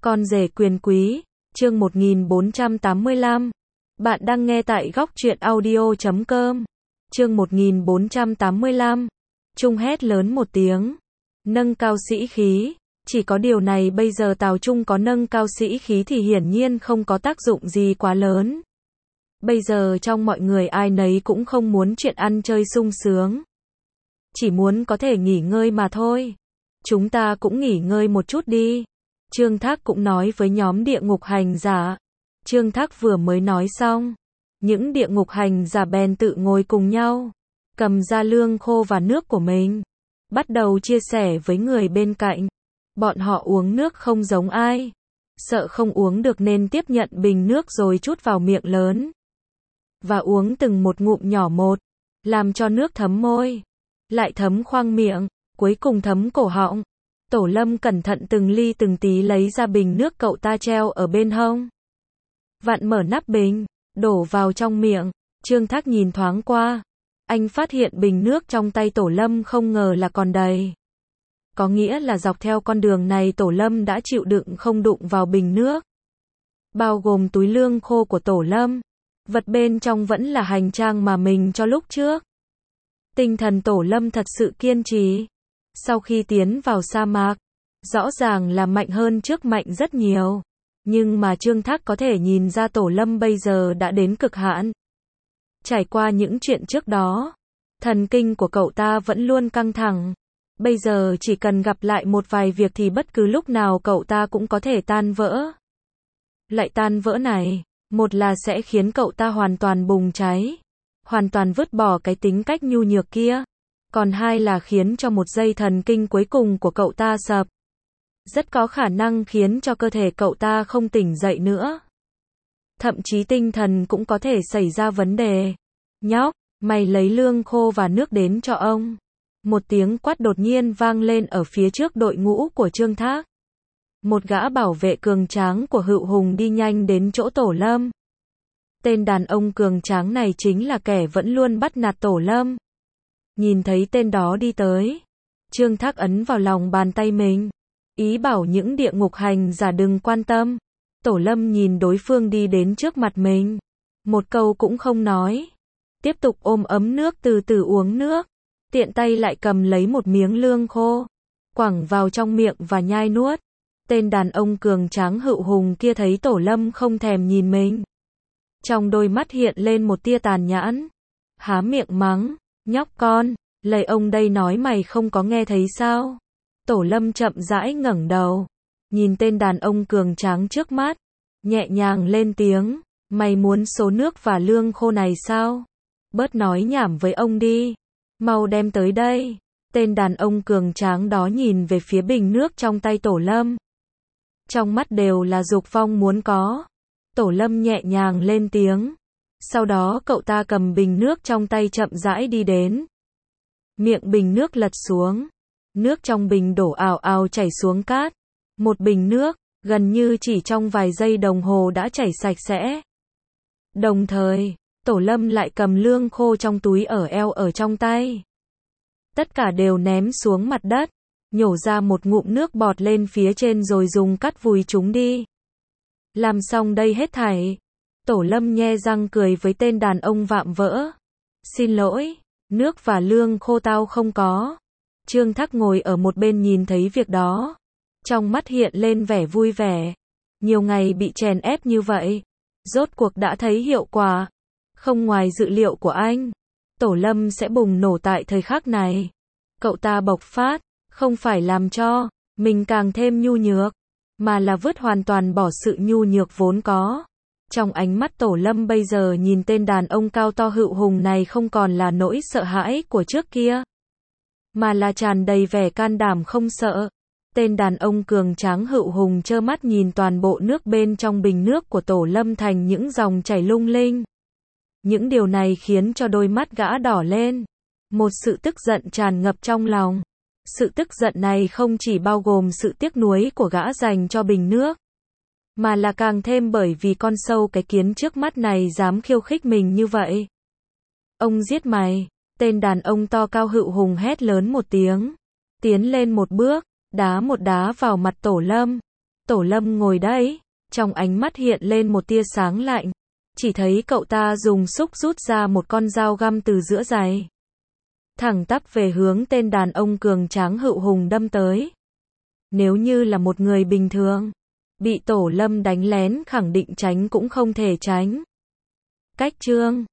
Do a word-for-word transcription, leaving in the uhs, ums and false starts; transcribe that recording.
Con rể quyền quý, chương một nghìn bốn trăm tám mươi lăm. Bạn đang nghe tại góc truyện audio chấm com. Chương một nghìn bốn trăm tám mươi lăm. Trung hét lớn một tiếng. Nâng cao sĩ khí. Chỉ có điều này bây giờ Tào Trung có nâng cao sĩ khí thì hiển nhiên không có tác dụng gì quá lớn. Bây giờ trong mọi người ai nấy cũng không muốn chuyện ăn chơi sung sướng. Chỉ muốn có thể nghỉ ngơi mà thôi. Chúng ta cũng nghỉ ngơi một chút đi. Trương Thác cũng nói với nhóm địa ngục hành giả. Trương Thác vừa mới nói xong. Những địa ngục hành giả bèn tự ngồi cùng nhau. Cầm ra lương khô và nước của mình. Bắt đầu chia sẻ với người bên cạnh. Bọn họ uống nước không giống ai. Sợ không uống được nên tiếp nhận bình nước rồi trút vào miệng lớn. Và uống từng một ngụm nhỏ một. Làm cho nước thấm môi. Lại thấm khoang miệng. Cuối cùng thấm cổ họng. Tổ Lâm cẩn thận từng ly từng tí lấy ra bình nước cậu ta treo ở bên hông. Vặn mở nắp bình. Đổ vào trong miệng. Trương Thác nhìn thoáng qua. Anh phát hiện bình nước trong tay Tổ Lâm không ngờ là còn đầy. Có nghĩa là dọc theo con đường này Tổ Lâm đã chịu đựng không đụng vào bình nước. Bao gồm túi lương khô của Tổ Lâm. Vật bên trong vẫn là hành trang mà mình cho lúc trước. Tinh thần Tổ Lâm thật sự kiên trì. Sau khi tiến vào sa mạc, rõ ràng là mạnh hơn trước mạnh rất nhiều. Nhưng mà Trương Thác có thể nhìn ra Tổ Lâm bây giờ đã đến cực hạn. Trải qua những chuyện trước đó, thần kinh của cậu ta vẫn luôn căng thẳng. Bây giờ chỉ cần gặp lại một vài việc thì bất cứ lúc nào cậu ta cũng có thể tan vỡ. Lại tan vỡ này, một là sẽ khiến cậu ta hoàn toàn bùng cháy, hoàn toàn vứt bỏ cái tính cách nhu nhược kia. Còn hai là khiến cho một dây thần kinh cuối cùng của cậu ta sập. Rất có khả năng khiến cho cơ thể cậu ta không tỉnh dậy nữa. Thậm chí tinh thần cũng có thể xảy ra vấn đề. Nhóc, mày lấy lương khô và nước đến cho ông. Một tiếng quát đột nhiên vang lên ở phía trước đội ngũ của Trương Thác. Một gã bảo vệ cường tráng của Hựu Hùng đi nhanh đến chỗ Tổ Lâm. Tên đàn ông cường tráng này chính là kẻ vẫn luôn bắt nạt Tổ Lâm. Nhìn thấy tên đó đi tới, Trương Thác ấn vào lòng bàn tay mình, ý bảo những địa ngục hành giả đừng quan tâm. Tổ Lâm nhìn đối phương đi đến trước mặt mình, một câu cũng không nói, tiếp tục ôm ấm nước từ từ uống nước, tiện tay lại cầm lấy một miếng lương khô, quẳng vào trong miệng và nhai nuốt. Tên đàn ông cường tráng Hựu Hùng kia thấy Tổ Lâm không thèm nhìn mình, trong đôi mắt hiện lên một tia tàn nhẫn, há miệng mắng. Nhóc con, lời ông đây nói mày không có nghe thấy sao? Tổ Lâm chậm rãi ngẩng đầu, nhìn tên đàn ông cường tráng trước mắt, nhẹ nhàng lên tiếng, mày muốn số nước và lương khô này sao? Bớt nói nhảm với ông đi, mau đem tới đây. Tên đàn ông cường tráng đó nhìn về phía bình nước trong tay Tổ Lâm. Trong mắt đều là dục vọng muốn có. Tổ Lâm nhẹ nhàng lên tiếng. Sau đó cậu ta cầm bình nước trong tay chậm rãi đi đến. Miệng bình nước lật xuống. Nước trong bình đổ ào ào chảy xuống cát. Một bình nước, gần như chỉ trong vài giây đồng hồ đã chảy sạch sẽ. Đồng thời, Tổ Lâm lại cầm lương khô trong túi ở eo ở trong tay. Tất cả đều ném xuống mặt đất, nhổ ra một ngụm nước bọt lên phía trên rồi dùng cát vùi chúng đi. Làm xong đây hết thảy. Tổ Lâm nhe răng cười với tên đàn ông vạm vỡ. Xin lỗi, nước và lương khô tao không có. Trương Thác ngồi ở một bên nhìn thấy việc đó. Trong mắt hiện lên vẻ vui vẻ. Nhiều ngày bị chèn ép như vậy. Rốt cuộc đã thấy hiệu quả. Không ngoài dự liệu của anh. Tổ Lâm sẽ bùng nổ tại thời khắc này. Cậu ta bộc phát, không phải làm cho mình càng thêm nhu nhược, mà là vứt hoàn toàn bỏ sự nhu nhược vốn có. Trong ánh mắt Tổ Lâm bây giờ nhìn tên đàn ông cao to Hựu Hùng này không còn là nỗi sợ hãi của trước kia, mà là tràn đầy vẻ can đảm không sợ. Tên đàn ông cường tráng Hựu Hùng trơ mắt nhìn toàn bộ nước bên trong bình nước của Tổ Lâm thành những dòng chảy lung linh. Những điều này khiến cho đôi mắt gã đỏ lên. Một sự tức giận tràn ngập trong lòng. Sự tức giận này không chỉ bao gồm sự tiếc nuối của gã dành cho bình nước, mà là càng thêm bởi vì con sâu cái kiến trước mắt này dám khiêu khích mình như vậy. Ông giết mày, tên đàn ông to cao Hựu Hùng hét lớn một tiếng, tiến lên một bước, đá một đá vào mặt Tổ Lâm. Tổ Lâm ngồi đấy, trong ánh mắt hiện lên một tia sáng lạnh. Chỉ thấy cậu ta dùng xúc rút ra một con dao găm từ giữa giày. Thẳng tắp về hướng tên đàn ông cường tráng hữu hùng đâm tới. Nếu như là một người bình thường, bị Tổ Lâm đánh lén khẳng định tránh cũng không thể tránh. Cách chương